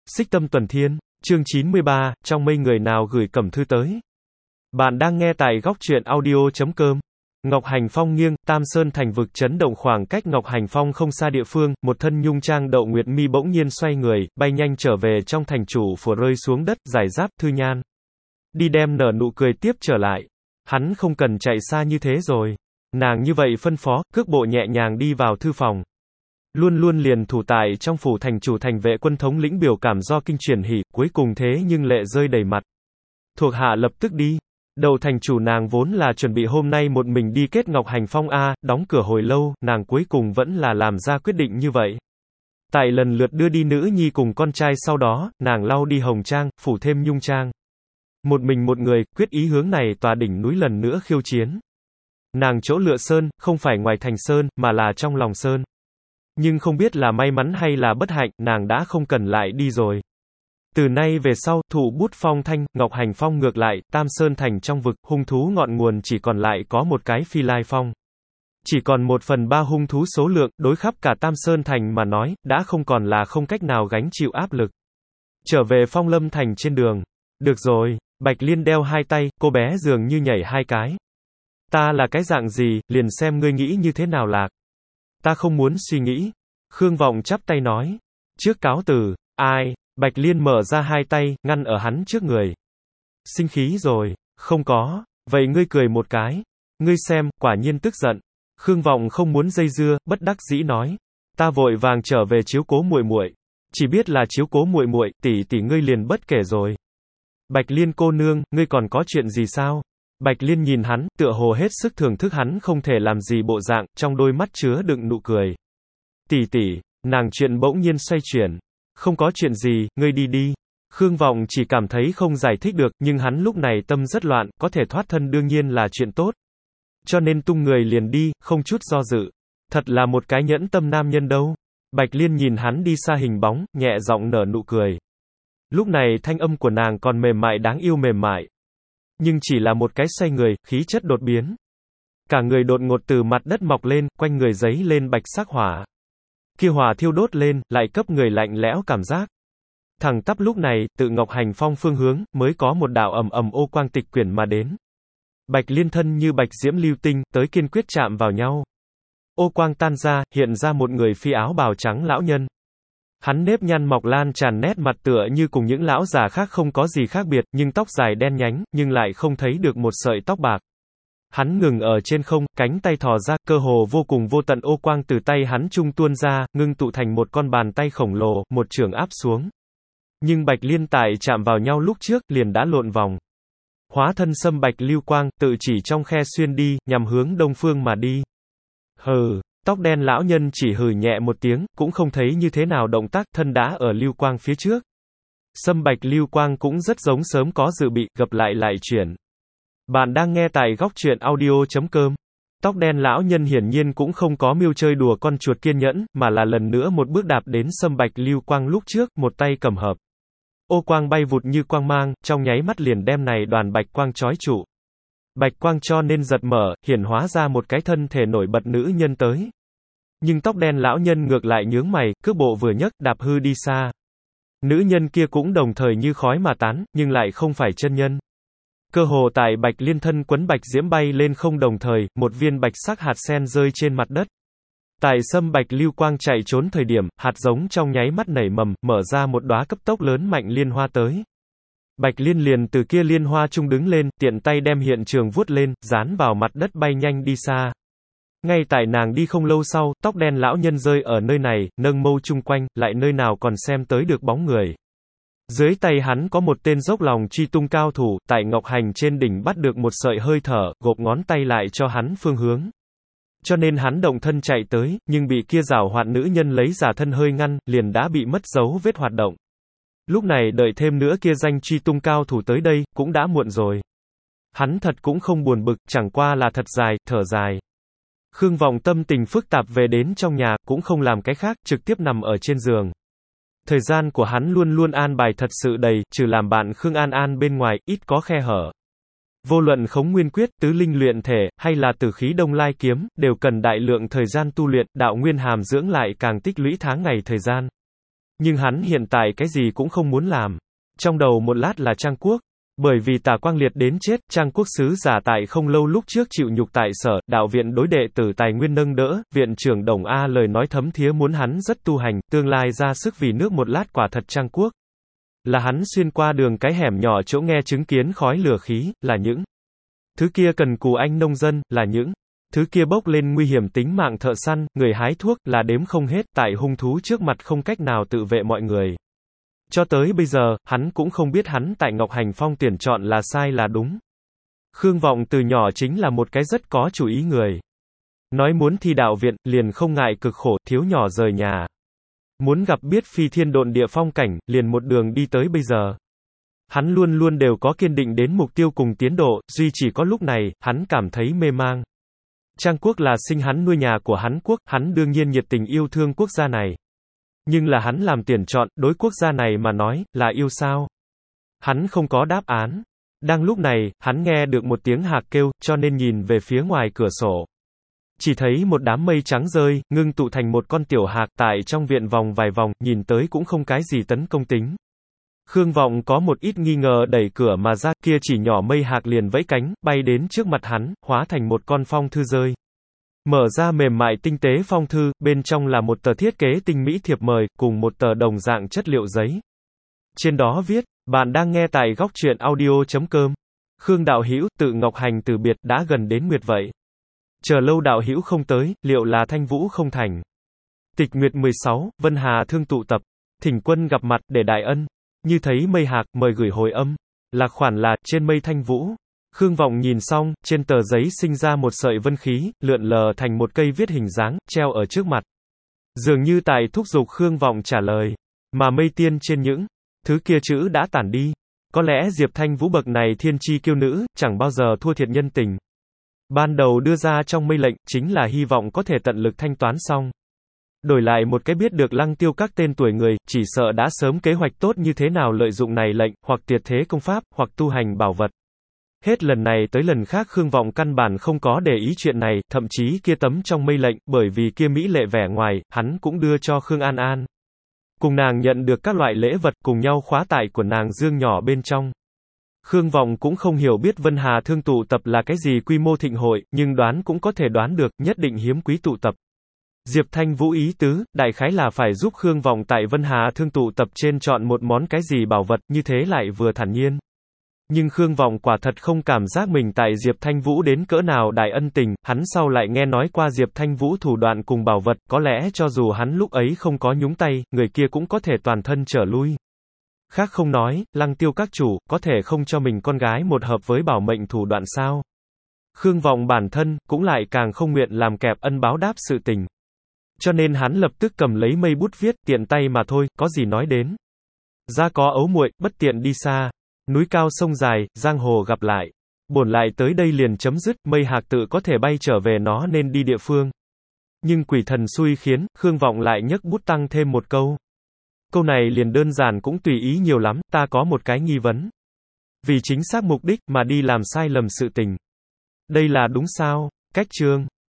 Xích Tâm Tuần Thiên, chương 93, trong mây người nào gửi cẩm thư tới. Bạn đang nghe tại góc truyện audio.com. Ngọc Hành Phong nghiêng, Tam Sơn thành vực chấn động. Khoảng cách Ngọc Hành Phong không xa địa phương, một thân nhung trang Đậu Nguyệt Mi bỗng nhiên xoay người, bay nhanh trở về trong thành chủ phủ, rơi xuống đất, giải giáp Thư Nhan. Đi đem nở nụ cười tiếp trở lại. Hắn không cần chạy xa như thế rồi. Nàng như vậy phân phó, cước bộ nhẹ nhàng đi vào thư phòng. Luôn luôn liền thủ tại trong phủ thành chủ thành vệ quân thống lĩnh biểu cảm do kinh chuyển hỉ, cuối cùng thế nhưng lệ rơi đầy mặt. Thuộc hạ lập tức đi. Đầu thành chủ nàng vốn là chuẩn bị hôm nay một mình đi kết Ngọc Hành Phong đóng cửa hồi lâu, nàng cuối cùng vẫn là làm ra quyết định như vậy. Tại lần lượt đưa đi nữ nhi cùng con trai sau đó, nàng lau đi hồng trang, phủ thêm nhung trang. Một mình một người, quyết ý hướng này tòa đỉnh núi lần nữa khiêu chiến. Nàng chỗ lựa sơn, không phải ngoài thành sơn, mà là trong lòng sơn. Nhưng không biết là may mắn hay là bất hạnh, nàng đã không cần lại đi rồi. Từ nay về sau, thủ bút phong thanh, Ngọc Hành Phong ngược lại, Tam Sơn thành trong vực, hung thú ngọn nguồn chỉ còn lại có một cái Phi Lai Phong. Chỉ còn 1/3 hung thú số lượng, đối khắp cả Tam Sơn thành mà nói, đã không còn là không cách nào gánh chịu áp lực. Trở về Phong Lâm thành trên đường. Được rồi, Bạch Liên đeo hai tay, cô bé dường như nhảy hai cái. Ta là cái dạng gì, liền xem ngươi nghĩ như thế nào lạc. Ta không muốn suy nghĩ. Khương Vọng chắp tay nói. Trước cáo từ. Ai? Bạch Liên mở ra hai tay, ngăn ở hắn trước người. Sinh khí rồi. Không có. Vậy ngươi cười một cái. Ngươi xem, quả nhiên tức giận. Khương Vọng không muốn dây dưa, bất đắc dĩ nói. Ta vội vàng trở về chiếu cố muội muội. Chỉ biết là chiếu cố muội muội, tỷ ngươi liền bất kể rồi. Bạch Liên cô nương, ngươi còn có chuyện gì sao? Bạch Liên nhìn hắn, tựa hồ hết sức thưởng thức hắn không thể làm gì bộ dạng, trong đôi mắt chứa đựng nụ cười. Tỷ, nàng chuyện bỗng nhiên xoay chuyển. Không có chuyện gì, ngươi đi đi. Khương Vọng chỉ cảm thấy không giải thích được, nhưng hắn lúc này tâm rất loạn, có thể thoát thân đương nhiên là chuyện tốt. Cho nên tung người liền đi, không chút do dự. Thật là một cái nhẫn tâm nam nhân đâu. Bạch Liên nhìn hắn đi xa hình bóng, nhẹ giọng nở nụ cười. Lúc này thanh âm của nàng còn mềm mại đáng yêu mềm mại. Nhưng chỉ là một cái xoay người, khí chất đột biến. Cả người đột ngột từ mặt đất mọc lên, quanh người giấy lên bạch sắc hỏa. Kia hỏa thiêu đốt lên, lại cấp người lạnh lẽo cảm giác. Thẳng tắp lúc này, tự Ngọc Hành Phong phương hướng, mới có một đạo ầm ầm ô quang tịch quyển mà đến. Bạch Liên thân như bạch diễm lưu tinh, tới kiên quyết chạm vào nhau. Ô quang tan ra, hiện ra một người phi áo bào trắng lão nhân. Hắn nếp nhăn mọc lan tràn, nét mặt tựa như cùng những lão già khác không có gì khác biệt, nhưng tóc dài đen nhánh, nhưng lại không thấy được một sợi tóc bạc. Hắn ngừng ở trên không, cánh tay thò ra, cơ hồ vô cùng vô tận ô quang từ tay hắn trung tuôn ra, ngưng tụ thành một con bàn tay khổng lồ, một chưởng áp xuống. Nhưng Bạch Liên tại chạm vào nhau lúc trước, liền đã lộn vòng. Hóa thân sâm bạch lưu quang, tự chỉ trong khe xuyên đi, nhằm hướng đông phương mà đi. Hừ. Tóc đen lão nhân chỉ hừ nhẹ một tiếng, cũng không thấy như thế nào động tác, thân đã ở lưu quang phía trước. Sâm bạch lưu quang cũng rất giống sớm có dự bị, gặp lại chuyển. Bạn đang nghe tại góc truyện audio.com. Tóc đen lão nhân hiển nhiên cũng không có mưu chơi đùa con chuột kiên nhẫn, mà là lần nữa một bước đạp đến sâm bạch lưu quang lúc trước, một tay cầm hợp. Ô quang bay vụt như quang mang, trong nháy mắt liền đem này đoàn bạch quang chói trụ. Bạch quang cho nên giật mở, hiển hóa ra một cái thân thể nổi bật nữ nhân tới. Nhưng tóc đen lão nhân ngược lại nhướng mày, cước bộ vừa nhấc, đạp hư đi xa. Nữ nhân kia cũng đồng thời như khói mà tán, nhưng lại không phải chân nhân. Cơ hồ tại Bạch Liên thân quấn bạch diễm bay lên không đồng thời, một viên bạch sắc hạt sen rơi trên mặt đất. Tại sâm bạch lưu quang chạy trốn thời điểm, hạt giống trong nháy mắt nảy mầm, mở ra một đóa cấp tốc lớn mạnh liên hoa tới. Bạch Liên liền từ kia liên hoa trung đứng lên, tiện tay đem hiện trường vuốt lên, dán vào mặt đất bay nhanh đi xa. Ngay tại nàng đi không lâu sau, tóc đen lão nhân rơi ở nơi này, nâng mâu chung quanh, lại nơi nào còn xem tới được bóng người. Dưới tay hắn có một tên dốc lòng truy tung cao thủ, tại Ngọc Hành trên đỉnh bắt được một sợi hơi thở, gộp ngón tay lại cho hắn phương hướng. Cho nên hắn động thân chạy tới, nhưng bị kia giảo hoạt nữ nhân lấy giả thân hơi ngăn, liền đã bị mất dấu vết hoạt động. Lúc này đợi thêm nữa kia danh truy tung cao thủ tới đây, cũng đã muộn rồi. Hắn thật cũng không buồn bực, chẳng qua là thật dài, thở dài. Khương Vọng tâm tình phức tạp về đến trong nhà, cũng không làm cái khác, trực tiếp nằm ở trên giường. Thời gian của hắn luôn luôn an bài thật sự đầy, trừ làm bạn Khương An An bên ngoài, ít có khe hở. Vô luận khống nguyên quyết, tứ linh luyện thể, hay là tử khí đông lai kiếm, đều cần đại lượng thời gian tu luyện, đạo nguyên hàm dưỡng lại càng tích lũy tháng ngày thời gian. Nhưng hắn hiện tại cái gì cũng không muốn làm. Trong đầu một lát là Trang Quốc. Bởi vì Tả Quang Liệt đến chết, Trang Quốc sứ giả tại không lâu lúc trước chịu nhục tại Sở, đạo viện đối đệ tử tài nguyên nâng đỡ, viện trưởng Đồng A lời nói thấm thía muốn hắn rất tu hành, tương lai ra sức vì nước một lát quả thật Trang Quốc. Là hắn xuyên qua đường cái hẻm nhỏ chỗ nghe chứng kiến khói lửa khí, là những thứ kia cần cù anh nông dân, là những thứ kia bốc lên nguy hiểm tính mạng thợ săn, người hái thuốc, là đếm không hết, tại hung thú trước mặt không cách nào tự vệ mọi người. Cho tới bây giờ, hắn cũng không biết hắn tại Ngọc Hành Phong tuyển chọn là sai là đúng. Khương Vọng từ nhỏ chính là một cái rất có chủ ý người. Nói muốn thi đạo viện, liền không ngại cực khổ, thiếu nhỏ rời nhà. Muốn gặp biết phi thiên độn địa phong cảnh, liền một đường đi tới bây giờ. Hắn luôn luôn đều có kiên định đến mục tiêu cùng tiến độ, duy chỉ có lúc này, hắn cảm thấy mê mang. Trang Quốc là sinh hắn nuôi nhà của hắn quốc, hắn đương nhiên nhiệt tình yêu thương quốc gia này. Nhưng là hắn làm tuyển chọn, đối quốc gia này mà nói, là yêu sao? Hắn không có đáp án. Đang lúc này, hắn nghe được một tiếng hạc kêu, cho nên nhìn về phía ngoài cửa sổ. Chỉ thấy một đám mây trắng rơi, ngưng tụ thành một con tiểu hạc tại trong viện vòng vài vòng, nhìn tới cũng không cái gì tấn công tính. Khương Vọng có một ít nghi ngờ đẩy cửa mà ra, kia chỉ nhỏ mây hạc liền vẫy cánh, bay đến trước mặt hắn, hóa thành một con phong thư rơi. Mở ra mềm mại tinh tế phong thư, bên trong là một tờ thiết kế tinh mỹ thiệp mời, cùng một tờ đồng dạng chất liệu giấy. Trên đó viết, bạn đang nghe tại góc truyện audio.com. Khương đạo hữu, tự Ngọc Hành từ biệt, đã gần đến nguyệt vậy. Chờ lâu đạo hữu không tới, liệu là thanh vũ không thành. Tịch nguyệt 16, Vân Hà thương tụ tập. Thỉnh quân gặp mặt, để đại ân. Như thấy mây hạc, mời gửi hồi âm. Lạc khoản là, trên mây thanh vũ. Khương Vọng nhìn xong, trên tờ giấy sinh ra một sợi vân khí, lượn lờ thành một cây viết hình dáng, treo ở trước mặt. Dường như tại thúc giục Khương Vọng trả lời. Mà mây tiên trên những thứ kia chữ đã tản đi. Có lẽ Diệp Thanh Vũ bậc này thiên chi kiêu nữ, chẳng bao giờ thua thiệt nhân tình. Ban đầu đưa ra trong mây lệnh, chính là hy vọng có thể tận lực thanh toán xong. Đổi lại một cái biết được Lăng Tiêu các tên tuổi người, chỉ sợ đã sớm kế hoạch tốt như thế nào lợi dụng này lệnh, hoặc tiệt thế công pháp, hoặc tu hành bảo vật. Hết lần này tới lần khác Khương Vọng căn bản không có để ý chuyện này, thậm chí kia tấm trong mây lệnh, bởi vì kia mỹ lệ vẻ ngoài, hắn cũng đưa cho Khương An An. Cùng nàng nhận được các loại lễ vật cùng nhau khóa tại của nàng dương nhỏ bên trong. Khương Vọng cũng không hiểu biết Vân Hà thương tụ tập là cái gì quy mô thịnh hội, nhưng đoán cũng có thể đoán được, nhất định hiếm quý tụ tập. Diệp Thanh Vũ ý tứ, đại khái là phải giúp Khương Vọng tại Vân Hà thương tụ tập trên chọn một món cái gì bảo vật, như thế lại vừa thản nhiên. Nhưng Khương Vọng quả thật không cảm giác mình tại Diệp Thanh Vũ đến cỡ nào đại ân tình, hắn sau lại nghe nói qua Diệp Thanh Vũ thủ đoạn cùng bảo vật, có lẽ cho dù hắn lúc ấy không có nhúng tay, người kia cũng có thể toàn thân trở lui. Khác không nói, Lăng Tiêu các chủ, có thể không cho mình con gái một hợp với bảo mệnh thủ đoạn sao? Khương Vọng bản thân, cũng lại càng không nguyện làm kẹp ân báo đáp sự tình. Cho nên hắn lập tức cầm lấy mây bút viết, tiện tay mà thôi, có gì nói đến. Ra có ấu muội, bất tiện đi xa. Núi cao sông dài, giang hồ gặp lại. Bổn lại tới đây liền chấm dứt, mây hạc tự có thể bay trở về nó nên đi địa phương. Nhưng quỷ thần xui khiến, Khương Vọng lại nhấc bút tăng thêm một câu. Câu này liền đơn giản cũng tùy ý nhiều lắm, ta có một cái nghi vấn. Vì chính xác mục đích mà đi làm sai lầm sự tình. Đây là đúng sao? Cách chương